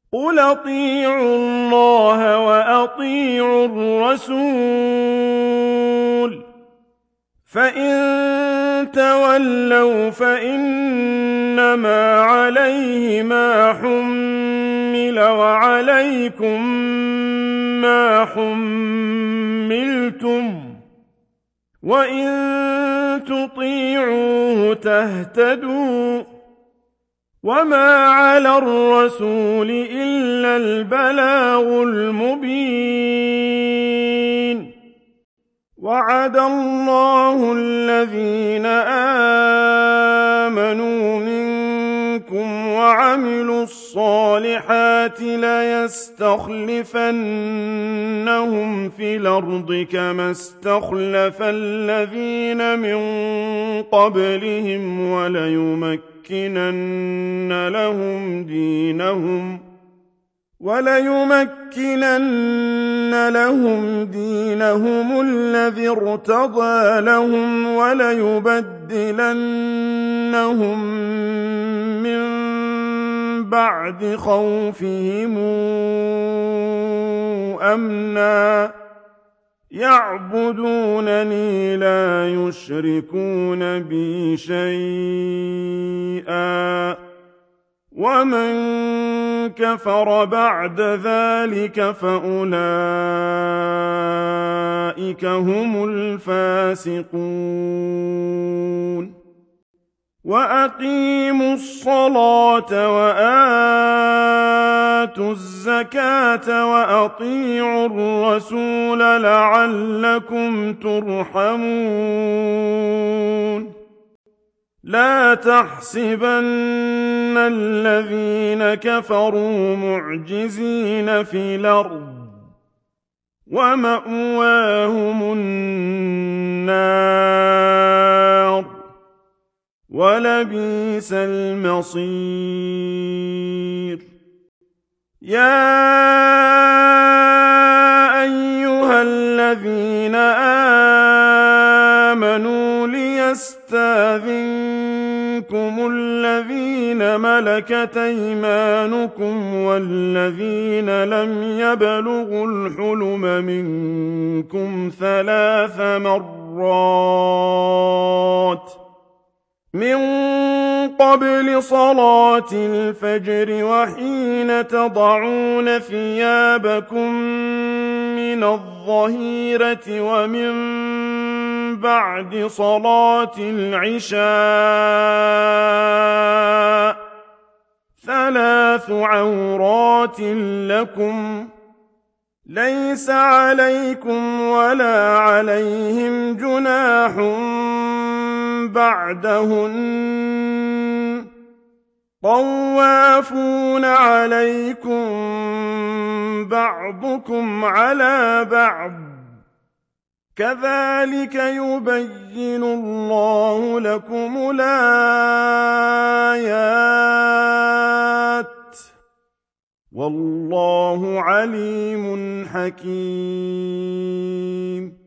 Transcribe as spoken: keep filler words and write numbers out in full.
قُلْ أَطِيعُوا اللَّهَ وَأَطِيعُوا الرَّسُولَ ۖ فَإِن تَوَلَّوْا فَإِنَّمَا عَلَيْهِ مَا حُمِّلَ وَعَلَيْكُم مَّا حُمِّلْتُمْ ۖ وَإِن تُطِيعُوهُ تَهْتَدُوا ۚ وَمَا عَلَى الرَّسُولِ إِلَّا الْبَلَاغُ الْمُبِينُ. وَعَدَ اللَّهُ الَّذِينَ آمَنُوا مِنكُمْ وَعَمِلُوا الصَّالِحَاتِ لَيَسْتَخْلِفَنَّهُمْ فِي الْأَرْضِ كَمَا اسْتَخْلَفَ الَّذِينَ مِن قَبْلِهِمْ وَلَيُمَكِّنَنَّ لَهُمْ دِينَهُمْ وَلَيُمَكِّنَنَّ لَهُمْ دِينَهُمُ الَّذِي ارْتَضَىٰ لَهُمْ وَلَيُبَدِّلَنَّهُم مِّن بَعْدِ خَوْفِهِمْ أَمْنًا يَعْبُدُونَنِي لَا يُشْرِكُونَ بِي شَيْئًا ۚ وَمَن كَفَرَ بَعْدَ ذَٰلِكَ فَأُولَٰئِكَ هُمُ الْفَاسِقُونَ. وَأَقِيمُوا الصَّلَاةَ وَآتُوا الزَّكَاةَ وَأَطِيعُوا الرَّسُولَ لَعَلَّكُمْ تُرْحَمُونَ. لَا تَحْسَبَنَّ الَّذِينَ كَفَرُوا مُعْجِزِينَ فِي الْأَرْضِ ۚ وَمَأْوَاهُمُ النَّارُ ۖ وَلَبِئْسَ الْمَصِيرُ. يَا أَيُّهَا الَّذِينَ آمَنُوا لِيَسْتَأْذِنكُمُ الَّذِينَ مَلَكَتْ أَيْمَانُكُمْ وَالَّذِينَ لَمْ يَبْلُغُوا الْحُلُمَ مِنكُمْ ثَلَاثَ مَرَّاتٍ مِّن قَبْلِ صَلَاةِ الْفَجْرِ وَحِينَ تَضَعُونَ ثِيَابَكُم مِّنَ الظَّهِيرَةِ وَمِن بَعْدِ صَلَاةِ الْعِشَاءِ ۚ ثَلَاثُ عَوْرَاتٍ لَّكُمْ ۚ لَيْسَ عَلَيْكُمْ وَلَا عَلَيْهِمْ جُنَاحٌ بَعْدَهُنَّ ۚ طَوَّافُونَ عَلَيْكُم بَعْضُكُمْ عَلَىٰ بَعْضٍ ۚ كَذَٰلِكَ يُبَيِّنُ اللَّهُ لَكُمُ الْآيَاتِ ۗ وَاللَّهُ عَلِيمٌ حَكِيمٌ.